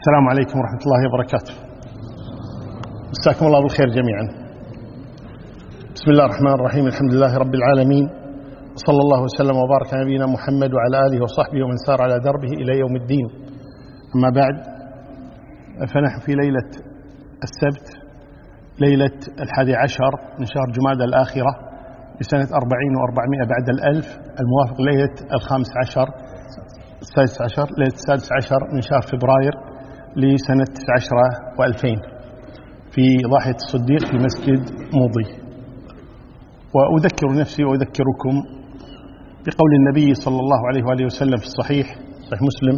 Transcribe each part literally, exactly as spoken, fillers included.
السلام عليكم ورحمة الله وبركاته. مساكم الله بالخير جميعا. بسم الله الرحمن الرحيم. الحمد لله رب العالمين، صلى الله وسلم وبارك على نبينا محمد وعلى آله وصحبه ومن سار على دربه إلى يوم الدين. أما بعد، فنحن في ليلة السبت، ليلة الحادي عشر من شهر جمادى الآخرة بسنة أربعين وأربعمائة بعد الألف، الموافق ليلة الخامس عشر السادس عشر ليلة السادس عشر من شهر فبراير لسنة تسع عشرة وألفين في ضاحية الصديق في مسجد موضي. وأذكر نفسي وأذكركم بقول النبي صلى الله عليه وآله وسلم في الصحيح صحيح مسلم،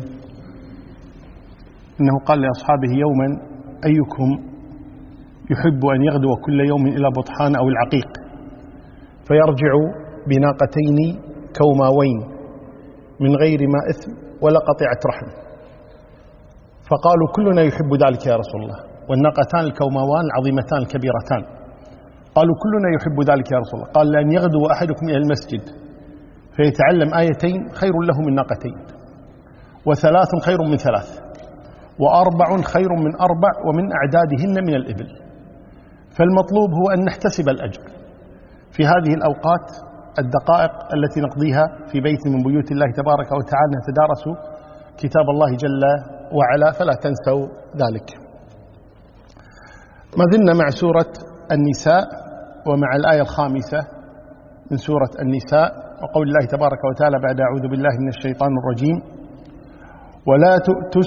إنه قال لأصحابه يوما: أيكم يحب أن يغدو كل يوم إلى بطحان أو العقيق فيرجع بناقتين كوماوين من غير ما إثم ولا قطيعة رحم؟ فقالوا: كلنا يحب ذلك يا رسول الله. والناقتان الكوماوان العظيمتان الكبيرتان. قالوا: كلنا يحب ذلك يا رسول الله. قال: لأن يغدو أحدكم إلى المسجد فيتعلم آيتين خير له من ناقتين، وثلاث خير من ثلاث، وأربع خير من أربع ومن أعدادهن من الإبل. فالمطلوب هو أن نحتسب الأجر في هذه الأوقات الدقائق التي نقضيها في بيت من بيوت الله تبارك وتعالى نتدارس كتاب الله جل وعلا، فلا تنسوا ذلك. ما زلنا مع سورة النساء ومع الآية الخامسة من سورة النساء، وقول الله تبارك وتعالى بعد: أعوذ بالله من الشيطان الرجيم: ولا تؤتوا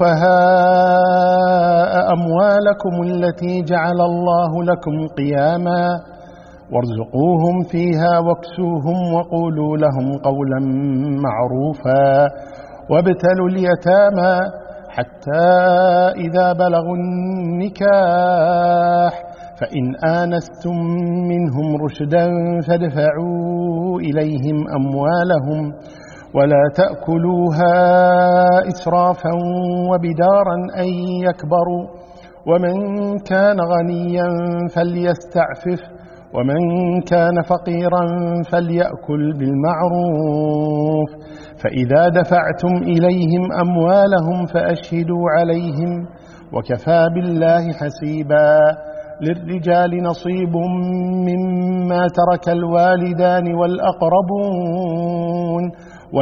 السفهاء أموالكم التي جعل الله لكم قياما وارزقوهم فيها واكسوهم وقولوا لهم قولا معروفا وابتلوا اليتامى حتى إذا بلغوا النكاح فإن آنستم منهم رشدا فادفعوا إليهم أموالهم ولا تأكلوها إسرافا وبدارا أن يكبروا ومن كان غنيا فليستعفف ومن كان فقيرا فليأكل بالمعروف فإذا دفعتم إليهم أموالهم فأشهدوا عليهم وكفى بالله حسيبا. للرجال نصيب مما ترك الوالدان والأقربون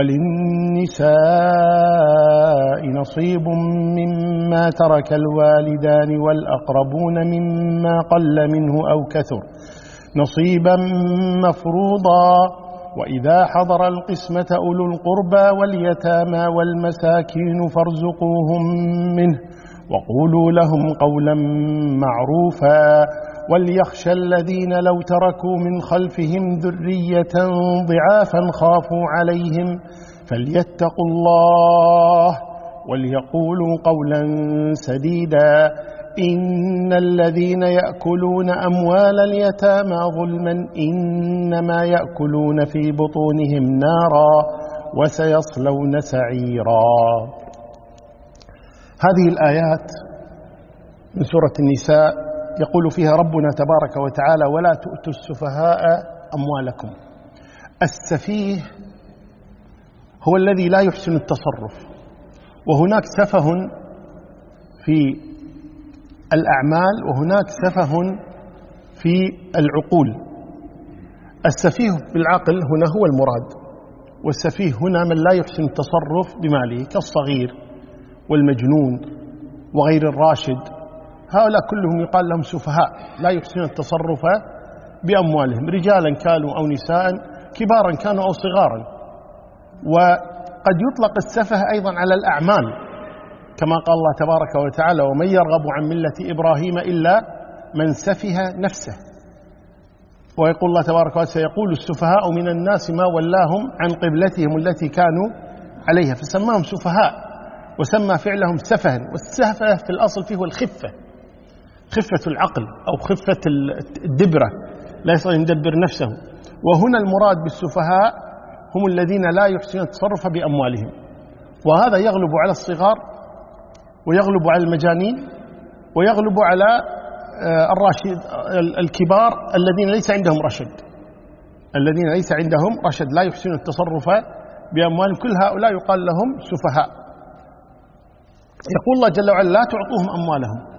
وللنساء نصيب مما ترك الوالدان والأقربون مما قل منه أو كثر نصيبا مفروضا. وإذا حضر القسمة أولو القربى واليتامى والمساكين فارزقوهم منه وقولوا لهم قولا معروفا. وليخشى الذين لو تركوا من خلفهم ذرية ضعافا خافوا عليهم فليتقوا الله وليقولوا قولا سديدا. إن الذين يأكلون أموال اليتامى ظلما إنما يأكلون في بطونهم نارا وسيصلون سعيرا. هذه الآيات من سورة النساء يقول فيها ربنا تبارك وتعالى: ولا تؤتوا السفهاء أموالكم. السفيه هو الذي لا يحسن التصرف، وهناك سفه في الأعمال وهناك سفه في العقول. السفيه بالعقل هنا هو المراد، والسفيه هنا من لا يحسن التصرف بماله كالصغير والمجنون وغير الراشد. هؤلاء كلهم يقال لهم سفهاء، لا يحسن التصرف بأموالهم، رجالا كانوا أو نساء، كبارا كانوا أو صغارا. وقد يطلق السفه أيضا على الأعمال، كما قال الله تبارك وتعالى: ومن يرغب عن ملة إبراهيم إلا من سفه نفسه. ويقول الله تبارك وتعالى: سيقول السفهاء من الناس ما ولاهم عن قبلتهم التي كانوا عليها، فسماهم سفهاء وسمى فعلهم سفها. والسفه في الأصل فيه الخفة، خفة العقل أو خفة الدبرة، لا يستطيع أن يدبر نفسه. وهنا المراد بالسفهاء هم الذين لا يحسنون التصرف بأموالهم، وهذا يغلب على الصغار ويغلب على المجانين ويغلب على الراشد الكبار الذين ليس عندهم رشد، الذين ليس عندهم رشد لا يحسنون التصرف بأموالهم. كل هؤلاء يقال لهم سفهاء. يقول الله جل وعلا لا تعطوهم أموالهم،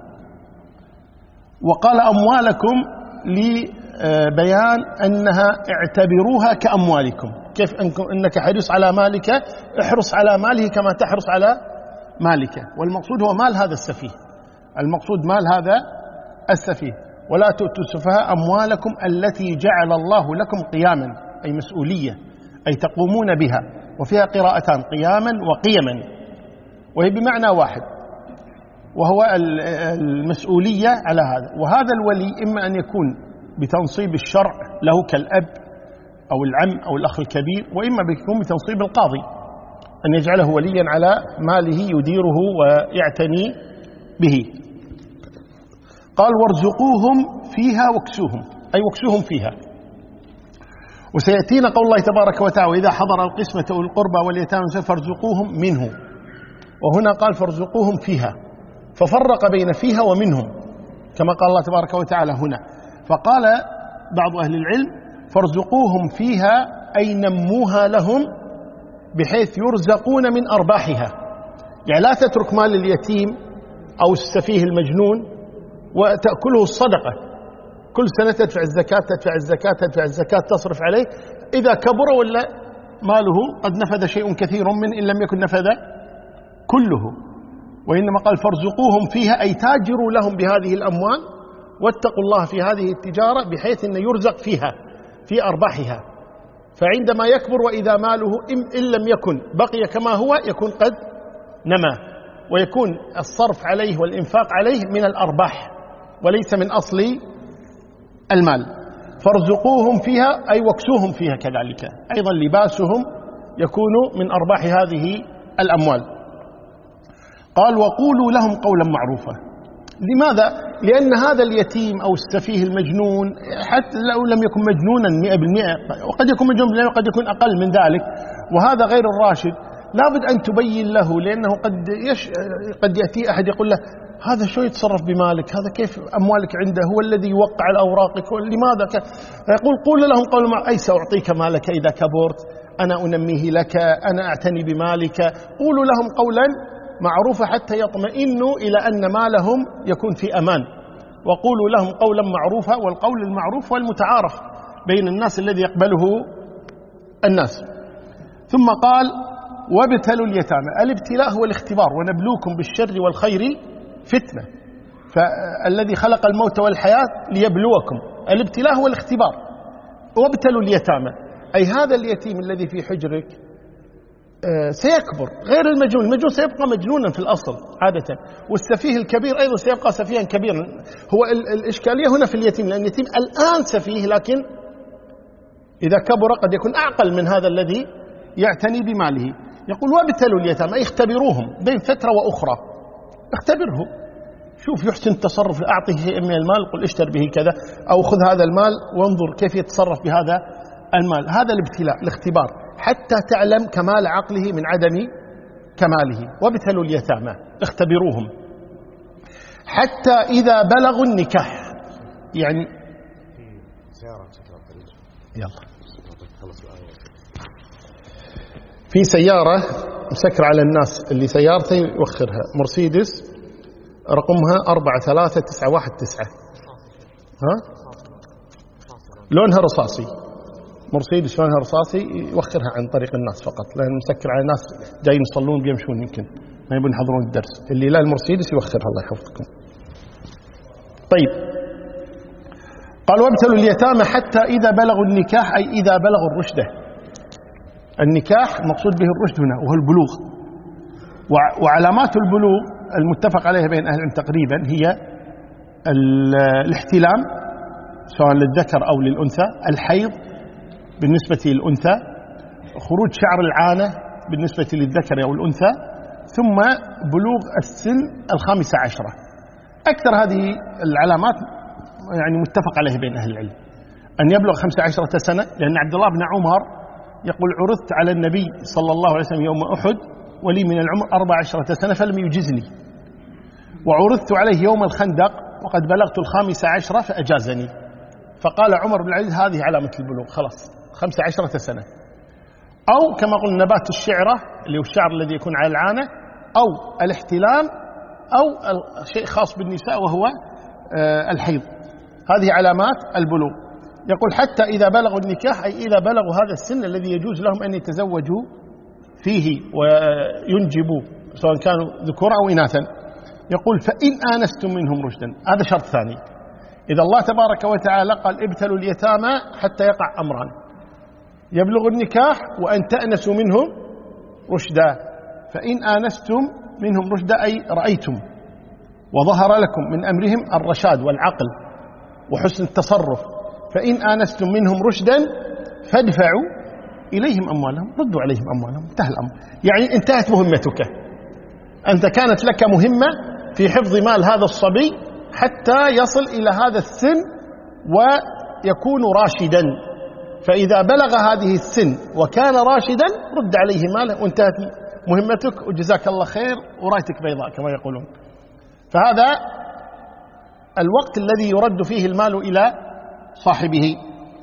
وقال أموالكم لبيان أنها اعتبروها كأموالكم. كيف أنك حريص على مالك، احرص على ماله كما تحرص على مالك. والمقصود هو مال هذا السفيه، المقصود مال هذا السفيه. ولا تؤتوا السفهاء أموالكم التي جعل الله لكم قياما، أي مسؤولية، أي تقومون بها. وفيها قراءتان، قياما وقيما، وهي بمعنى واحد، وهو المسؤولية على هذا. وهذا الولي إما أن يكون بتنصيب الشرع له كالأب أو العم أو الأخ الكبير، وإما بيكون بتنصيب القاضي أن يجعله وليا على ماله يديره ويعتني به. قال وارزقوهم فيها واكسوهم، أي واكسوهم فيها. وسيأتينا قول الله تبارك وتعالى وإذا حضر القسمة أولي القربى واليتامى فارزقوهم منه، وهنا قال فارزقوهم فيها، ففرق بين فيها ومنهم كما قال الله تبارك وتعالى هنا. فقال بعض أهل العلم فارزقوهم فيها أي نموها لهم بحيث يرزقون من أرباحها. يعني لا تترك مال اليتيم أو السفيه المجنون وتأكله الصدقة، كل سنة تدفع الزكاة تدفع الزكاة تدفع الزكاة تصرف عليه، إذا كبر ولا ماله قد نفذ شيء كثير من إن لم يكن نفذ كله. وإنما قال فارزقوهم فيها أي تاجروا لهم بهذه الأموال واتقوا الله في هذه التجارة بحيث أن يرزق فيها في أرباحها. فعندما يكبر وإذا ماله إن لم يكن بقي كما هو يكون قد نما، ويكون الصرف عليه والإنفاق عليه من الأرباح وليس من أصل المال. فارزقوهم فيها أي وكسوهم فيها، كذلك أيضا لباسهم يكون من أرباح هذه الأموال. قال وقولوا لهم قولا معروفا. لماذا؟ لأن هذا اليتيم أو السفيه المجنون حتى لو لم يكن مجنونا مئة بالمئة، وقد يكون مجنون بالمئة وقد يكون أقل من ذلك، وهذا غير الراشد، لابد أن تبين له، لأنه قد, يش... قد يأتي أحد يقول له هذا شو يتصرف بمالك، هذا كيف أموالك عنده، هو الذي يوقع الأوراق، لماذا ك... يقول قول لهم قول معروف، أي سأعطيك مالك إذا كبرت، أنا أنميه لك، أنا أعتني بمالك. قولوا لهم قولا معروفة حتى يطمئنوا إلى أن مالهم يكون في أمان. وقولوا لهم قولا معروفا، والقول المعروف والمتعارف بين الناس الذي يقبله الناس. ثم قال وابتلوا اليتامى. الابتلاء هو الاختبار، ونبلوكم بالشر والخير فتنة، فالذي خلق الموت والحياة ليبلوكم. الابتلاء هو الاختبار. وابتلوا اليتامى أي هذا اليتيم الذي في حجرك سيكبر غير المجنون، المجنون سيبقى مجنونا في الأصل عادة، والسفيه الكبير أيضا سيبقى سفيها كبيرا. هو الإشكالية هنا في اليتيم، لأن اليتيم الآن سفيه، لكن إذا كبر قد يكون أعقل من هذا الذي يعتني بماله. يقول وابتلوا اليتامى أي اختبروهم بين فترة وأخرى، اختبره، شوف يحسن التصرف، أعطيه شيء من المال، قل اشتر به كذا، أو خذ هذا المال وانظر كيف يتصرف بهذا المال. هذا الابتلاء، الاختبار، حتى تعلم كمال عقله من عدم كماله. وابتلوا اليتامى اختبروهم حتى إذا بلغوا النكاح. يعني يلا في سيارة مسكر على الناس اللي سيارته يوخرها، مرسيدس رقمها أربعة ثلاثة تسعة واحد تسعة، ها لونها رصاصي، مرسيدس لونها رصاصي، يوخرها عن طريق الناس فقط، لأن مسكر على الناس جايين يصلون بيمشون يمكن ما يبون يحضرون الدرس. اللي لا المرسيدس يوخرها الله يحفظكم. طيب قال وابتلوا اليتامى حتى إذا بلغوا النكاح أي إذا بلغوا الرشدة. النكاح مقصود به الرشد هنا وهو البلوغ. وعلامات البلوغ المتفق عليها بين أهل العلم تقريبا هي الاحتلام سواء للذكر أو للأنثى، الحيض بالنسبة للأنثى، خروج شعر العانة بالنسبة للذكر أو الأنثى، ثم بلوغ السن الخامسة عشرة. أكثر هذه العلامات يعني متفق عليه بين أهل العلم، أن يبلغ خمسة عشرة سنة، لأن عبد الله بن عمر يقول عرضت على النبي صلى الله عليه وسلم يوم أحد ولي من العمر أربع عشرة سنة فلم يجزني، وعرضت عليه يوم الخندق وقد بلغت الخامسة عشرة فأجازني. فقال عمر بن العزيز هذه علامة البلوغ، خلاص خمسة عشرة سنة. أو كما قلنا نبات الشعرة اللي هو الشعر الذي يكون على العانة، أو الاحتلام أو شيء خاص بالنساء وهو الحيض. هذه علامات البلوغ. يقول حتى إذا بلغوا النكاح، أي إذا بلغوا هذا السن الذي يجوز لهم أن يتزوجوا فيه وينجبوا سواء كانوا ذكورا أو إناثا. يقول فإن آنستم منهم رشدا، هذا شرط ثاني. إذا الله تبارك وتعالى قال ابتلوا اليتامى حتى يقع أمران: يبلغ النكاح وأن تأنسوا منهم رشدا. فإن آنستم منهم رشدا أي رأيتم وظهر لكم من أمرهم الرشاد والعقل وحسن التصرف. فإن آنستم منهم رشدا فادفعوا إليهم أموالهم، ردوا عليهم أموالهم، انتهى الأمر. يعني انتهت مهمتك. أنت كانت لك مهمة في حفظ مال هذا الصبي حتى يصل إلى هذا السن ويكون راشدا. فإذا بلغ هذه السن وكان راشدا رد عليه ماله وانتهت مهمتك، وجزاك الله خير ورايتك بيضاء كما يقولون. فهذا الوقت الذي يرد فيه المال إلى صاحبه.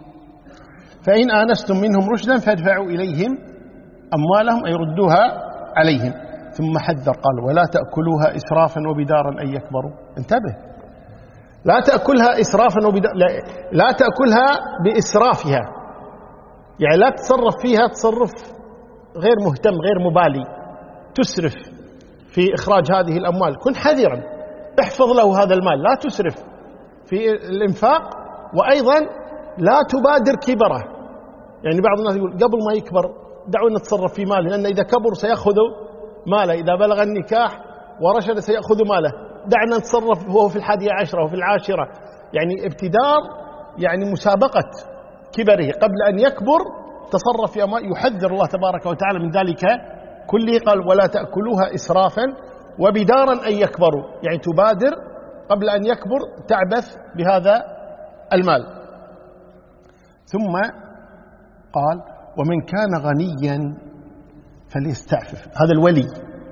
فإن آنستم منهم رشدا فادفعوا إليهم أموالهم أي ردوها عليهم. ثم حذر قال ولا تأكلوها إسرافا وبدارا أن يكبروا. انتبه، لا تأكلها إسرافا وبدارا، لا, لا تأكلها بإسرافها، يعني لا تتصرف فيها تصرف غير مهتم غير مبالي، تسرف في إخراج هذه الأموال. كن حذرا، احفظ له هذا المال، لا تسرف في الإنفاق، وأيضا لا تبادر كبره. يعني بعض الناس يقول قبل ما يكبر دعونا نتصرف في ماله، لأن إذا كبر سيأخذ ماله، إذا بلغ النكاح ورشد سيأخذ ماله، دعنا نتصرف وهو في الحادية عشرة وفي العاشرة. يعني ابتدار، يعني مسابقة كبره قبل أن يكبر تصرف في أموال. يحذر الله تبارك وتعالى من ذلك كله. قال ولا تأكلوها إسرافا وبدارا أن يكبروا، يعني تبادر قبل أن يكبر تعبث بهذا المال. ثم قال ومن كان غنيا فليستعفف. هذا الولي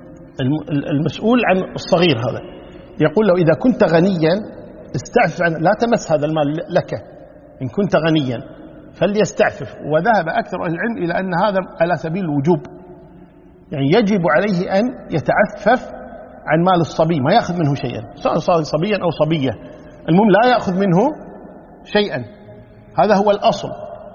المسؤول عن الصغير هذا يقول له إذا كنت غنيا استعفف عن، لا تمس هذا المال لك. إن كنت غنيا فليستعفف. وذهب أكثر أهل العلم إلى أن هذا على سبيل الوجوب، يعني يجب عليه أن يتعفف عن مال الصبي، ما يأخذ منه شيئا، سواء صار صبيا أو صبية، المهم لا يأخذ منه شيئا. هذا هو الأصل.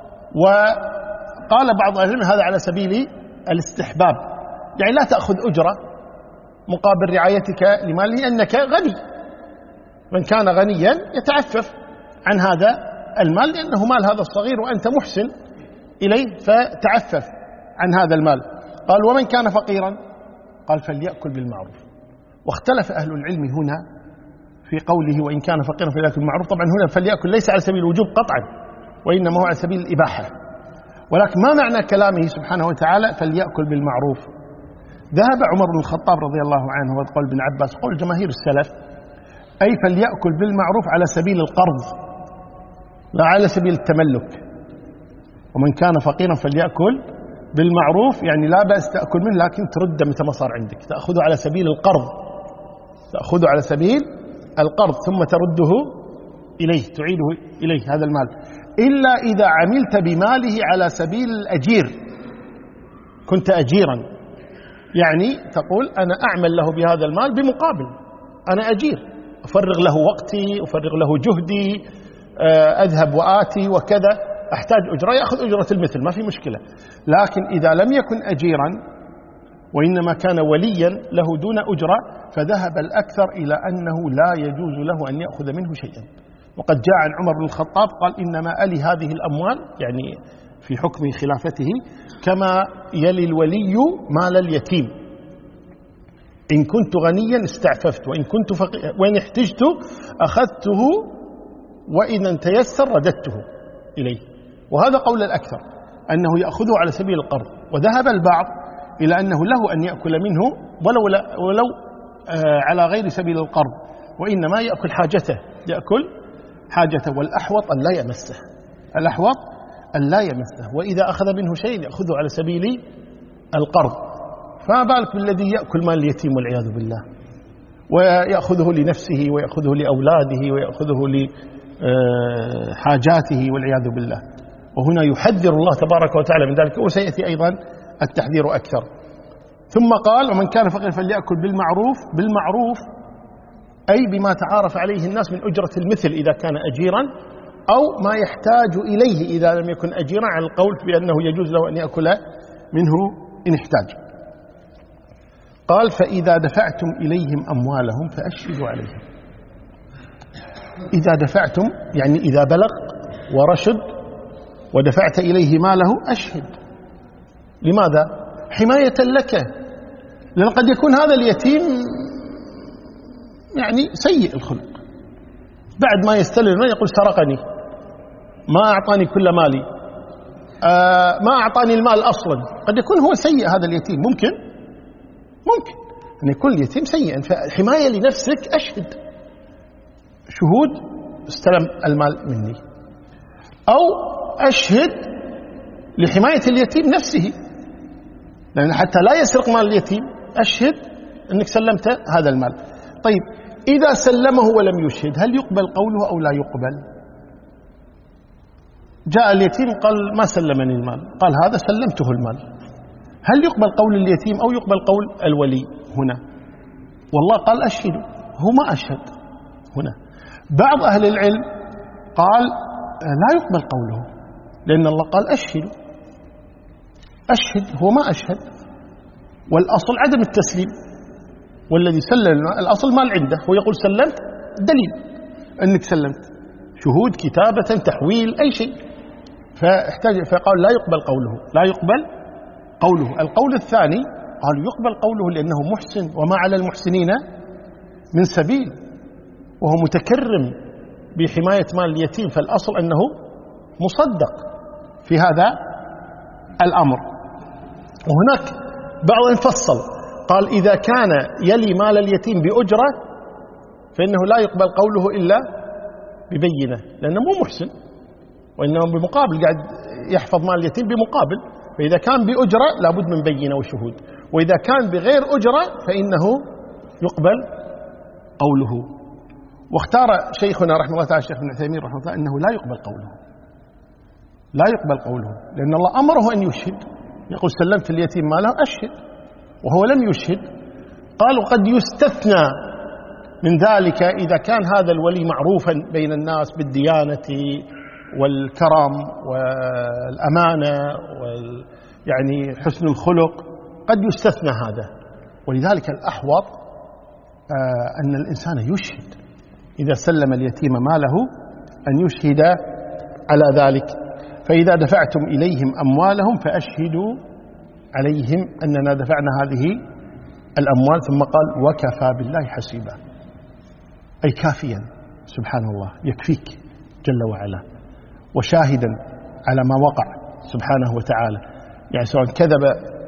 وقال بعض أهل العلم هذا على سبيل الاستحباب، يعني لا تأخذ أجرة مقابل رعايتك لماله لأنك غني. من كان غنيا يتعفف عن هذا المال لأنه مال هذا الصغير وأنت محسن إليه، فتعفف عن هذا المال. قال ومن كان فقيرا قال فليأكل بالمعروف. واختلف أهل العلم هنا في قوله وإن كان فقيرا فليأكل بالمعروف. طبعا هنا فليأكل ليس على سبيل الوجوب قطعا، وإنما هو على سبيل الإباحة. ولكن ما معنى كلامه سبحانه وتعالى فليأكل بالمعروف؟ ذهب عمر بن الخطاب رضي الله عنه وقال ابن عباس قول جماهير السلف أي فليأكل بالمعروف على سبيل القرض لا على سبيل التملك. ومن كان فقيرا فليأكل بالمعروف، يعني لا بأس تأكل منه لكن ترد متى ما صار عندك، تأخذه على سبيل القرض، تأخذه على سبيل القرض ثم ترده إليه، تعيده إليه هذا المال، إلا إذا عملت بماله على سبيل الأجير، كنت أجيرا، يعني تقول أنا أعمل له بهذا المال بمقابل، أنا أجير، أفرغ له وقتي، أفرغ له جهدي، أذهب وآتي وكذا، أحتاج أجرة، يأخذ أجرة المثل، ما في مشكلة. لكن إذا لم يكن أجيرا وإنما كان وليا له دون أجرة، فذهب الأكثر إلى أنه لا يجوز له أن يأخذ منه شيئا. وقد جاء عن عمر بن الخطاب قال إنما ألي هذه الأموال، يعني في حكم خلافته، كما يلي الولي مال اليتيم. إن كنت غنيا استعففت، وإن كنت فقير وإن احتجت أخذته، وإن تيسر رددته إليه. وهذا قول الأكثر أنه يأخذه على سبيل القرض. وذهب البعض إلى أنه له أن يأكل منه ولو, لا ولو آه على غير سبيل القرض، وإنما يأكل حاجته، يأكل حاجته. والأحوط أن لا يمسه، الأحوط أن لا يمسه، وإذا أخذ منه شيء يأخذه على سبيل القرض. فما بالك بالذي يأكل مال اليتيم والعياذ بالله، ويأخذه لنفسه ويأخذه لأولاده ويأخذه لحاجاته والعياذ بالله. وهنا يحذر الله تبارك وتعالى من ذلك، وسيأتي أيضا التحذير أكثر. ثم قال ومن كان فقيرا فليأكل بالمعروف. بالمعروف أي بما تعارف عليه الناس من أجرة المثل إذا كان أجيرا، أو ما يحتاج إليه إذا لم يكن أجيرا، على القول بأنه يجوز له أن يأكل منه إن احتاج. قال فإذا دفعتم إليهم أموالهم فأشهدوا عليهم. إذا دفعتم يعني إذا بلغ ورشد ودفعت إليه ماله أشهد. لماذا؟ حماية لك، لأن قد يكون هذا اليتيم يعني سيء الخلق، بعد ما يستلم يقول سرقني، ما أعطاني كل مالي، آه ما أعطاني المال أصلا. قد يكون هو سيء هذا اليتيم، ممكن ممكن أن يكون اليتيم سيئا، فحماية لنفسك أشهد، شهود استلم المال مني، أو أشهد لحماية اليتيم نفسه، لأن حتى لا يسرق مال اليتيم أشهد أنك سلمت هذا المال. طيب إذا سلمه ولم يشهد هل يقبل قوله أو لا يقبل؟ جاء اليتيم قال ما سلمني المال، قال هذا سلمته المال، هل يقبل قول اليتيم أو يقبل قول الولي هنا؟ والله قال أشهد، هو ما أشهد هنا. بعض أهل العلم قال لا يقبل قوله، لأن الله قال أشهد، أشهد هو ما أشهد، والأصل عدم التسليم، والذي سلم الأصل مال عنده، هو يقول سلمت، دليل أنك سلمت، شهود، كتابة، تحويل، أي شيء، فاحتاج فقال لا يقبل قوله، لا يقبل قوله. القول الثاني قالوا يقبل قوله لأنه محسن، وما على المحسنين من سبيل، وهو متكرم بحماية مال اليتيم، فالأصل أنه مصدق في هذا الأمر. وهناك بعض فصل قال إذا كان يلي مال اليتيم بأجرة فإنه لا يقبل قوله إلا ببينة، لأنه مو محسن، وإنه بمقابل قاعد يحفظ مال اليتيم بمقابل، فإذا كان بأجرة لابد من بينة وشهود، وإذا كان بغير أجرة فإنه يقبل قوله. واختار شيخنا رحمه الله تعالى الشيخ ابن عثيمين رحمه الله أنه لا يقبل قوله، لا يقبل قوله، لأن الله أمره أن يشهد، يقول سلمت اليتيم ماله أشهد، وهو لم يشهد. قال وقد يستثنى من ذلك إذا كان هذا الولي معروفا بين الناس بالديانة والكرم والأمانة وال يعني حسن الخلق، قد يستثنى هذا. ولذلك الأحوط آه أن الإنسان يشهد إذا سلم اليتيم ماله، أن يشهد على ذلك. فإذا دفعتم إليهم أموالهم فأشهدوا عليهم أننا دفعنا هذه الأموال. ثم قال وكفى بالله حسيبا، أي كافيا سبحانه الله، يكفيك جل وعلا، وشاهدا على ما وقع سبحانه وتعالى، يعني سواء كذب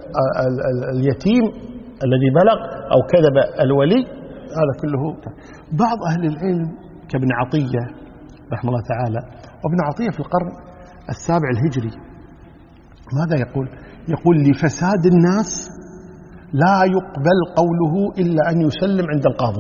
اليتيم الذي بلغ أو كذب الولي، هذا كله. بعض أهل العلم كابن عطية رحمه الله تعالى، وابن عطية في القرن السابع الهجري، ماذا يقول؟ يقول لفساد الناس لا يقبل قوله إلا أن يسلم عند القاضي.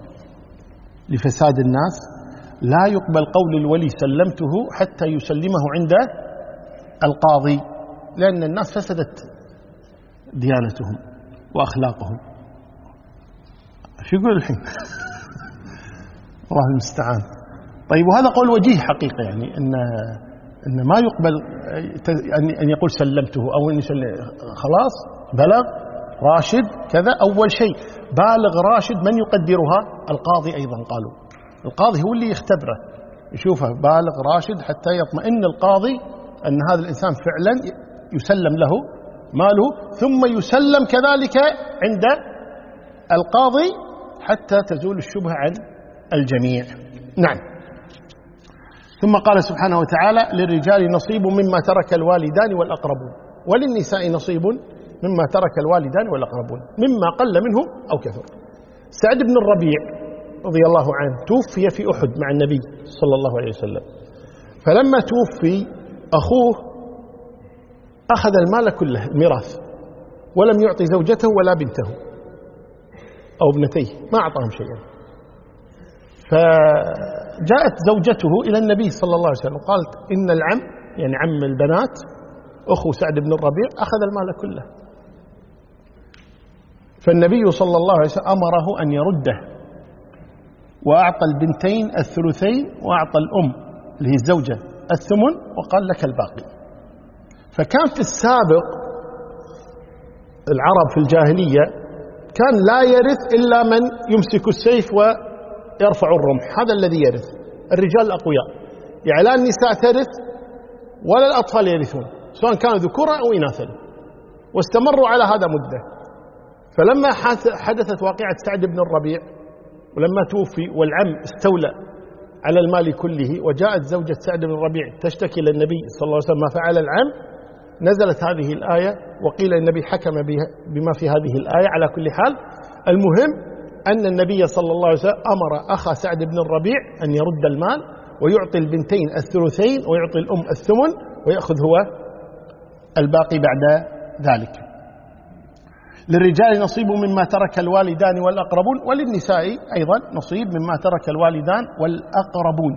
لفساد الناس لا يقبل قول الولي سلمته حتى يسلمه عند القاضي، لأن الناس فسدت ديانتهم وأخلاقهم. شو يقول الحين؟ الله المستعان. طيب وهذا قول وجيه حقيقة، يعني أن أن ما يقبل أن يقول سلمته، أو أن يسلم خلاص بلغ راشد كذا. أول شيء بالغ راشد من يقدرها؟ القاضي أيضا. قالوا القاضي هو اللي يختبره، يشوفه بالغ راشد حتى يطمئن القاضي أن هذا الإنسان فعلا يسلم له ماله، ثم يسلم كذلك عند القاضي حتى تزول الشبهة عن الجميع. نعم. ثم قال سبحانه وتعالى للرجال نصيب مما ترك الوالدان والأقربون، وللنساء نصيب مما ترك الوالدان والأقربون مما قل منه أو كثر. سعد بن الربيع رضي الله عنه توفي في أحد مع النبي صلى الله عليه وسلم، فلما توفي أخوه أخذ المال كله الميراث، ولم يعطي زوجته ولا بنته أو ابنتيه، ما أعطاهم شيئا. فجاءت زوجته إلى النبي صلى الله عليه وسلم قالت إن العم، يعني عم البنات أخو سعد بن الربيع، أخذ المال كله. فالنبي صلى الله عليه وسلم أمره أن يرده وأعطى البنتين الثلثين وأعطى الأم اللي هي الزوجة الثمن وقال لك الباقي. فكان في السابق العرب في الجاهلية كان لا يرث إلا من يمسك السيف ويرفع الرمح، هذا الذي يرث، الرجال الأقوياء. يعني لا النساء ترث ولا الأطفال يرثون، سواء كانوا ذكورا أو إناثا، واستمروا على هذا مدة. فلما حدثت واقعة سعد بن الربيع ولما توفي والعم استولى على المال كله، وجاءت زوجة سعد بن الربيع تشتكي للنبي صلى الله عليه وسلم ما فعل العم، نزلت هذه الآية وقيل النبي حكم بما في هذه الآية. على كل حال المهم أن النبي صلى الله عليه وسلم أمر أخا سعد بن الربيع أن يرد المال ويعطي البنتين الثلثين ويعطي الأم الثمن ويأخذ هو الباقي بعد ذلك. للرجال نصيب مما ترك الوالدان والأقربون، وللنساء أيضا نصيب مما ترك الوالدان والأقربون.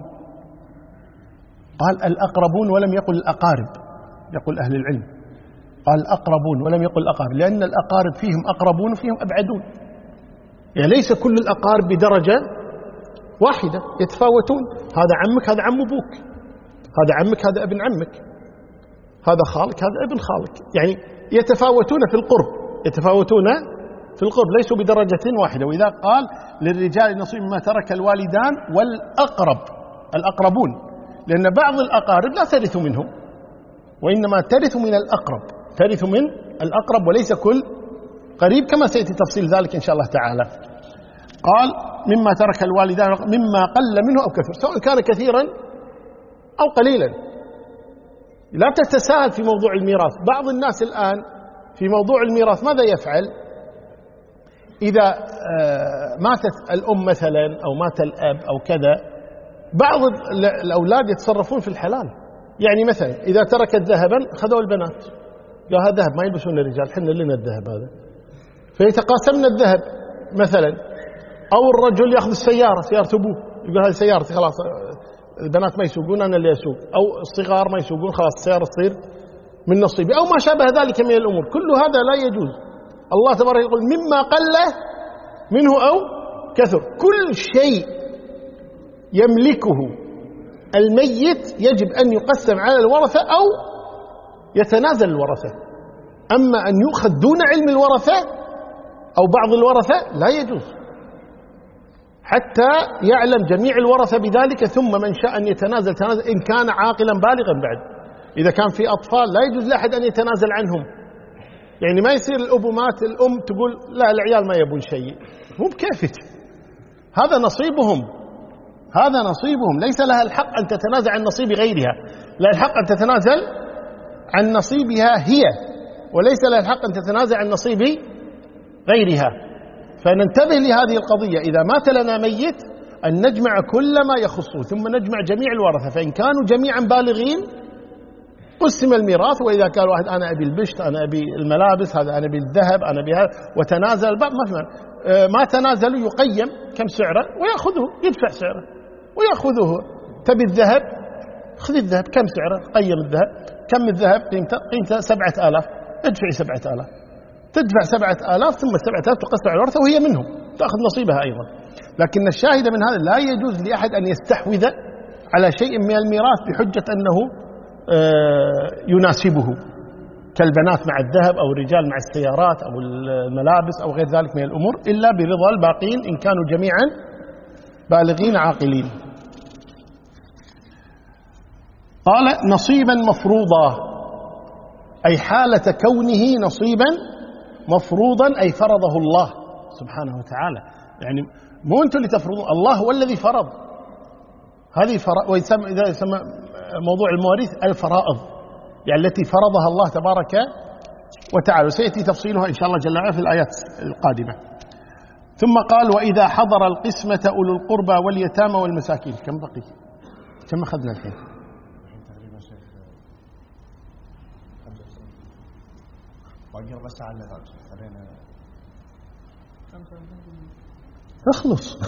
قال الأقربون ولم يقل الأقارب، يقول أهل العلم قال الأقربون ولم يقل الأقارب، لأن الأقارب فيهم أقربون وفيهم أبعدون، يعني ليس كل الأقارب بدرجة واحدة، يتفاوتون. هذا عمك، هذا عم أبوك، هذا عمك، هذا ابن عمك، هذا خالك، هذا ابن خالك، يعني يتفاوتون في القرب، يتفاوتون في القرب، ليسوا بدرجة واحدة. وإذا قال للرجال نصيب مما ترك الوالدان والأقرب، الأقربون، لأن بعض الأقارب لا ترث منهم، وإنما ترث من الأقرب، ترث من الأقرب وليس كل قريب، كما سيأتي تفصيل ذلك إن شاء الله تعالى. قال مما ترك الوالدان مما قل منه أو كثر، سواء كان كثيرا أو قليلا. لا تتساهل في موضوع الميراث. بعض الناس الآن في موضوع الميراث ماذا يفعل؟ إذا ماتت الأم مثلا أو مات الأب أو كذا، بعض الأولاد يتصرفون في الحلال. يعني مثلا إذا تركت ذهبا خذوا البنات، قال هذا ذهب ما يلبسون الرجال، حنا لنا الذهب هذا، فيتقاسمن الذهب مثلا. أو الرجل يأخذ السيارة، سيارة أبوه، يقول هذه سيارتي خلاص، البنات ما يسوقون أنا اللي أسوق، أو الصغار ما يسوقون خلاص السيارة تصير من نصيبي، أو ما شابه ذلك من الأمور. كل هذا لا يجوز. الله تبارك يقول مما قل منه أو كثر. كل شيء يملكه الميت يجب أن يقسم على الورثة أو يتنازل الورثة. أما أن يؤخذ دون علم الورثة أو بعض الورثة لا يجوز، حتى يعلم جميع الورثة بذلك، ثم من شاء أن يتنازل تنازل، إن كان عاقلا بالغا. بعد إذا كان في أطفال لا يجوز لأحد أن يتنازل عنهم. يعني ما يصير الأب مات الأم تقول لا العيال ما يبون شيء، مو بكيفك، هذا نصيبهم، هذا نصيبهم، ليس لها الحق أن تتنازل عن نصيب غيرها، لها الحق أن تتنازل عن نصيبها هي، وليس لها الحق أن تتنازل عن نصيب غيرها. فننتبه لهذه القضية. إذا مات لنا ميت أن نجمع كل ما يخصه، ثم نجمع جميع الورثة، فإن كانوا جميعا بالغين قسم الميراث. وإذا قال واحد أنا أبي البشت، أنا أبي الملابس، هذا أنا أبي الذهب، أنا أبي هذا، وتنازل البعض ما في ما تنازلوا يقيم كم سعره ويأخذه، يدفع سعره ويأخذه. تبي الذهب خذ الذهب، كم سعره؟ قيم الذهب، كم الذهب قيمته؟ قيمته سبعة آلاف، ادفعي سبعة آلاف، تدفع سبعة آلاف، ثم السبعة آلاف تقسم على الورثة وهي منهم تأخذ نصيبها أيضا. لكن الشاهد من هذا لا يجوز لأحد أن يستحوذ على شيء من الميراث بحجة أنه يناسبه، كالبنات مع الذهب أو الرجال مع السيارات أو الملابس أو غير ذلك من الأمور، إلا برضا الباقين إن كانوا جميعا بالغين عاقلين. قال نصيبا مفروضا، أي حالة كونه نصيبا مفروضا، أي فرضه الله سبحانه وتعالى. يعني مو أنتم اللي تفرضون، الله هو الذي فرض هذه فرض. ويسمى إذا يسمى موضوع المواريث الفرائض، يعني التي فرضها الله تبارك وتعالى، وسيأتي تفصيلها إن شاء الله جل وعلا في الآيات القادمة. ثم قال وإذا حضر القسمة أولو القربى واليتامى والمساكين. كم بقي؟ كم أخذنا الحين؟ اخلص.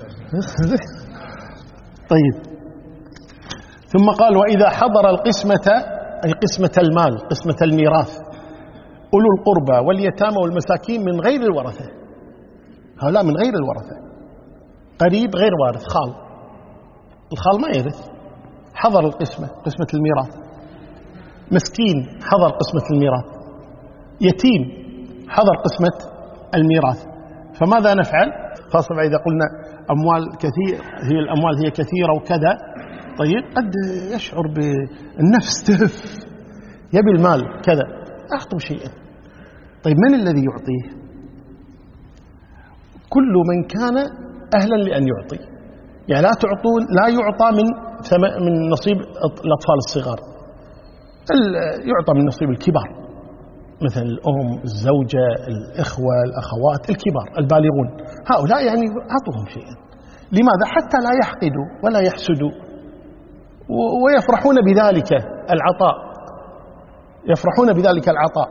طيب. ثم قال وإذا حضر القسمة، أي قسمة المال، قسمة الميراث، أولو القربى واليتامى والمساكين من غير الورثة، هؤلاء من غير الورثة، قريب غير وارث، خال، الخال ما يرث، حضر القسمة، قسمة الميراث. مسكين حضر قسمة الميراث. يتيم حضر قسمة الميراث. فماذا نفعل؟ خاصة إذا قلنا أموال كثير، هي الأموال هي كثيرة وكذا، طيب قد يشعر بالنفس تهف، يبي المال كذا، أعطوا شيئا. طيب من الذي يعطيه؟ كل من كان أهلا لأن يعطي. يعني لا تعطون، لا يعطى من من نصيب الأطفال الصغار، يعطى من نصيب الكبار، مثل الأم، الزوجة، الإخوة، الأخوات، الكبار البالغون، هؤلاء يعني أعطوهم شيئا. لماذا؟ حتى لا يحقدوا ولا يحسدوا ويفرحون بذلك العطاء، يفرحون بذلك العطاء.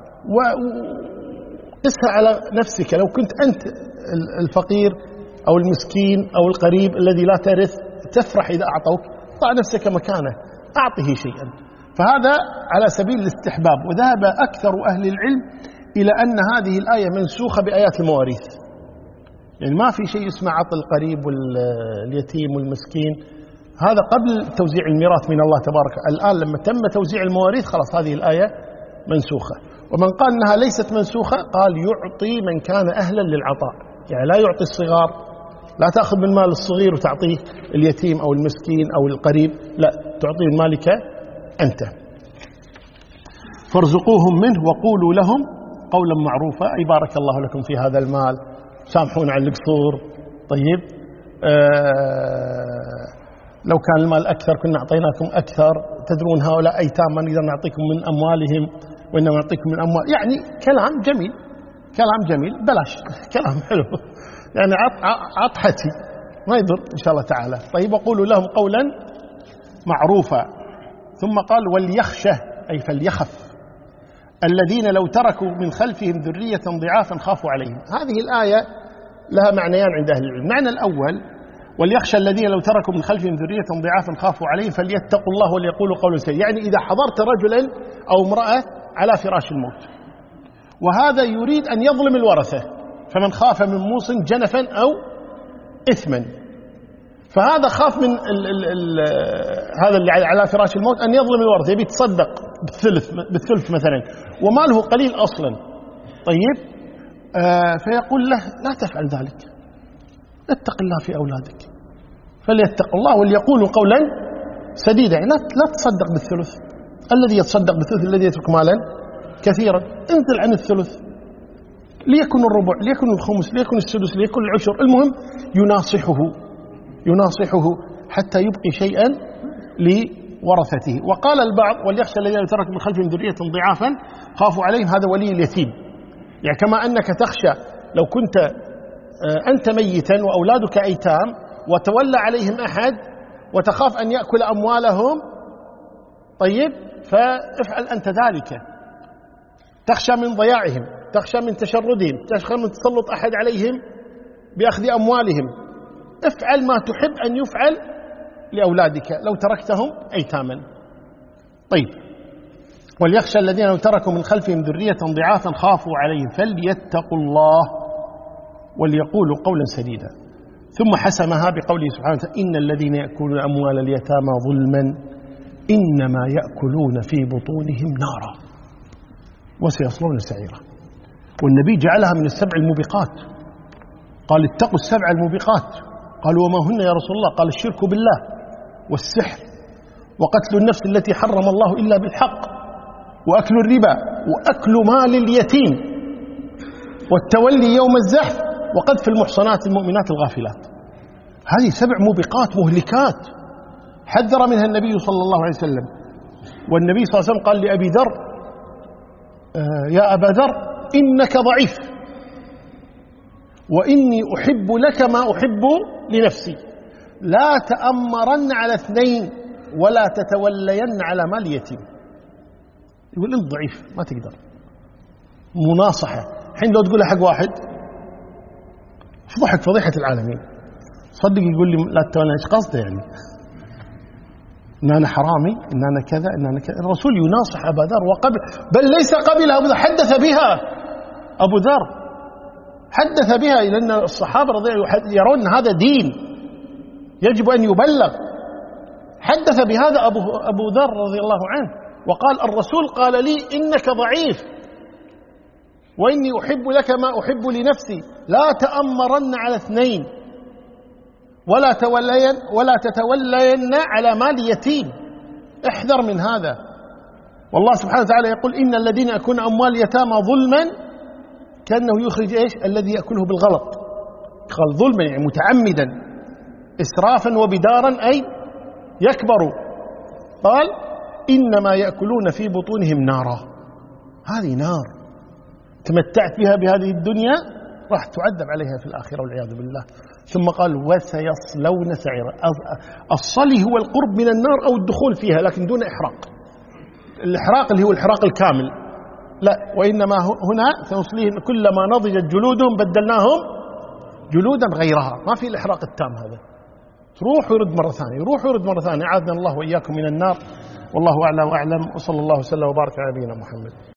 وقسها على نفسك، لو كنت أنت الفقير أو المسكين أو القريب الذي لا ترث، تفرح إذا أعطوك، ضع نفسك مكانه، أعطه شيئا. فهذا على سبيل الاستحباب. وذهب أكثر أهل العلم إلى أن هذه الآية منسوخة بآيات المواريث، يعني ما في شيء اسمه عطى القريب واليتيم والمسكين، هذا قبل توزيع الميراث من الله تبارك. الآن لما تم توزيع المواريث خلاص هذه الآية منسوخة. ومن قال أنها ليست منسوخة قال يعطي من كان أهلا للعطاء، يعني لا يعطي الصغار، لا تأخذ من مال الصغير وتعطيه اليتيم أو المسكين أو القريب، لا، تعطيه من مالك أنت. فارزقوهم منه وقولوا لهم قولا معروفا، أي بارك الله لكم في هذا المال، سامحون عن القصور. طيب آه لو كان المال أكثر كنا أعطيناكم أكثر، تدرون هؤلاء أيتام ما نقدر نعطيكم من أموالهم وإنما نعطيكم من أموال، يعني كلام جميل، كلام جميل، بلاش كلام حلو، يعني عطحتي ما يضر إن شاء الله تعالى. طيب وقولوا لهم قولا معروفا. ثم قال وليخشى، أي فليخف، الذين لو تركوا من خلفهم ذرية ضعافا خافوا عليهم. هذه الآية لها معنيان عند أهل العلم. المعنى الأول وليخشى الذين لو تركوا من خلفهم ذرية ضعافا خافوا عليهم فليتقوا الله وليقولوا قولا سديدا، يعني إذا حضرت رجلا أو امرأة على فراش الموت وهذا يريد أن يظلم الورثة، فمن خاف من موص جنفا أو إثما، فهذا خاف من ال ال ال هذا اللي على فراش الموت أن يظلم الورثة، يبي يتصدق بالثلث بالثلث مثلا وماله قليل أصلا. طيب آه فيقول له لا تفعل ذلك، اتق الله في أولادك، فليتقوا الله وليقولوا قولا سديدا، يعني لا تصدق بالثلث. الذي يتصدق بالثلث الذي يترك مالا كثيرا، انزل عن الثلث، ليكن الربع، ليكن الخمس، ليكن السدس، ليكن العشر، المهم يناصحه يناصحه حتى يبقي شيئا لورثته. وقال البعض وليخشى الذين ترك من خلفهم ذرية ضعافا خافوا عليهم، هذا ولي اليتيم، يعني كما أنك تخشى لو كنت أنت ميتا وأولادك أيتام وتولى عليهم أحد وتخاف أن يأكل أموالهم، طيب فافعل أنت ذلك، تخشى من ضياعهم، تخشى من تشردهم، تخشى من تسلط أحد عليهم بأخذ أموالهم، افعل ما تحب أن يفعل لأولادك لو تركتهم أيتاما. طيب وليخشى الذين لو تركوا من خلفهم ذرية ضعافا خافوا عليهم فليتقوا الله وليقولوا قولا سديدا. ثم حسمها بقوله سبحانه وتعالى إن الذين يأكلون أموال اليتامى ظلما إنما يأكلون في بطونهم نارا وسيصلون سعيرا. والنبي جعلها من السبع الموبقات، قال اتقوا السبع الموبقات، قالوا وما هن يا رسول الله؟ قال الشرك بالله والسحر وقتل النفس التي حرم الله إلا بالحق وأكل الربا وأكل مال اليتيم والتولي يوم الزحف وقذف المحصنات المؤمنات الغافلات. هذه سبع موبقات مهلكات حذر منها النبي صلى الله عليه وسلم. والنبي صلى الله عليه وسلم قال لأبي ذر آه يا أبا ذر إنك ضعيف وإني أحب لك ما أحب لنفسي، لا تأمرن على اثنين ولا تتولين على مال يتيم. يقول أنت ضعيف ما تقدر، مناصحة. حين لو تقول حق واحد فضحك فضيحة العالمين، صدق يقول لي لا تتولى، ايش قصده يعني؟ إن أنا حرامي، إن أنا كذا، إن أنا كذا. الرسول يناصح أبا ذر وقبل، بل ليس قبلها أبو ذر، حدث بها أبو ذر، حدث بها، لأن الصحابة رضي الله عنهم يرون هذا دين يجب أن يبلغ. حدث بهذا أبو, أبو ذر رضي الله عنه وقال الرسول قال لي إنك ضعيف وإني أحب لك ما أحب لنفسي، لا تأمرن على اثنين ولا تولين ولا تتولين على مال يتيم، احذر من هذا. والله سبحانه وتعالى يقول إن الذين يأكلون أموال يتامى ظلما كأنه يخرج إيش الذي يأكله بالغلط، قال ظلما يعني متعمدا، إسرافا وبدارا أي يكبر. قال إنما يأكلون في بطونهم نارا، هذه نار تمتعت بها بهذه الدنيا راح تعذب عليها في الآخرة والعياذ بالله. ثم قال وسيصلون سعيرا. الصلي هو القرب من النار أو الدخول فيها لكن دون إحراق، الإحراق اللي هو الإحراق الكامل لا، وإنما هنا سنصليهم كلما نضجت جلودهم بدلناهم جلودا غيرها، ما في الإحراق التام هذا، روح ويرد مرة ثانية، روح ويرد مرة ثانية. عاذنا الله وإياكم من النار، والله أعلى وأعلم، وصلى الله وسلم وبارك على نبينا محمد.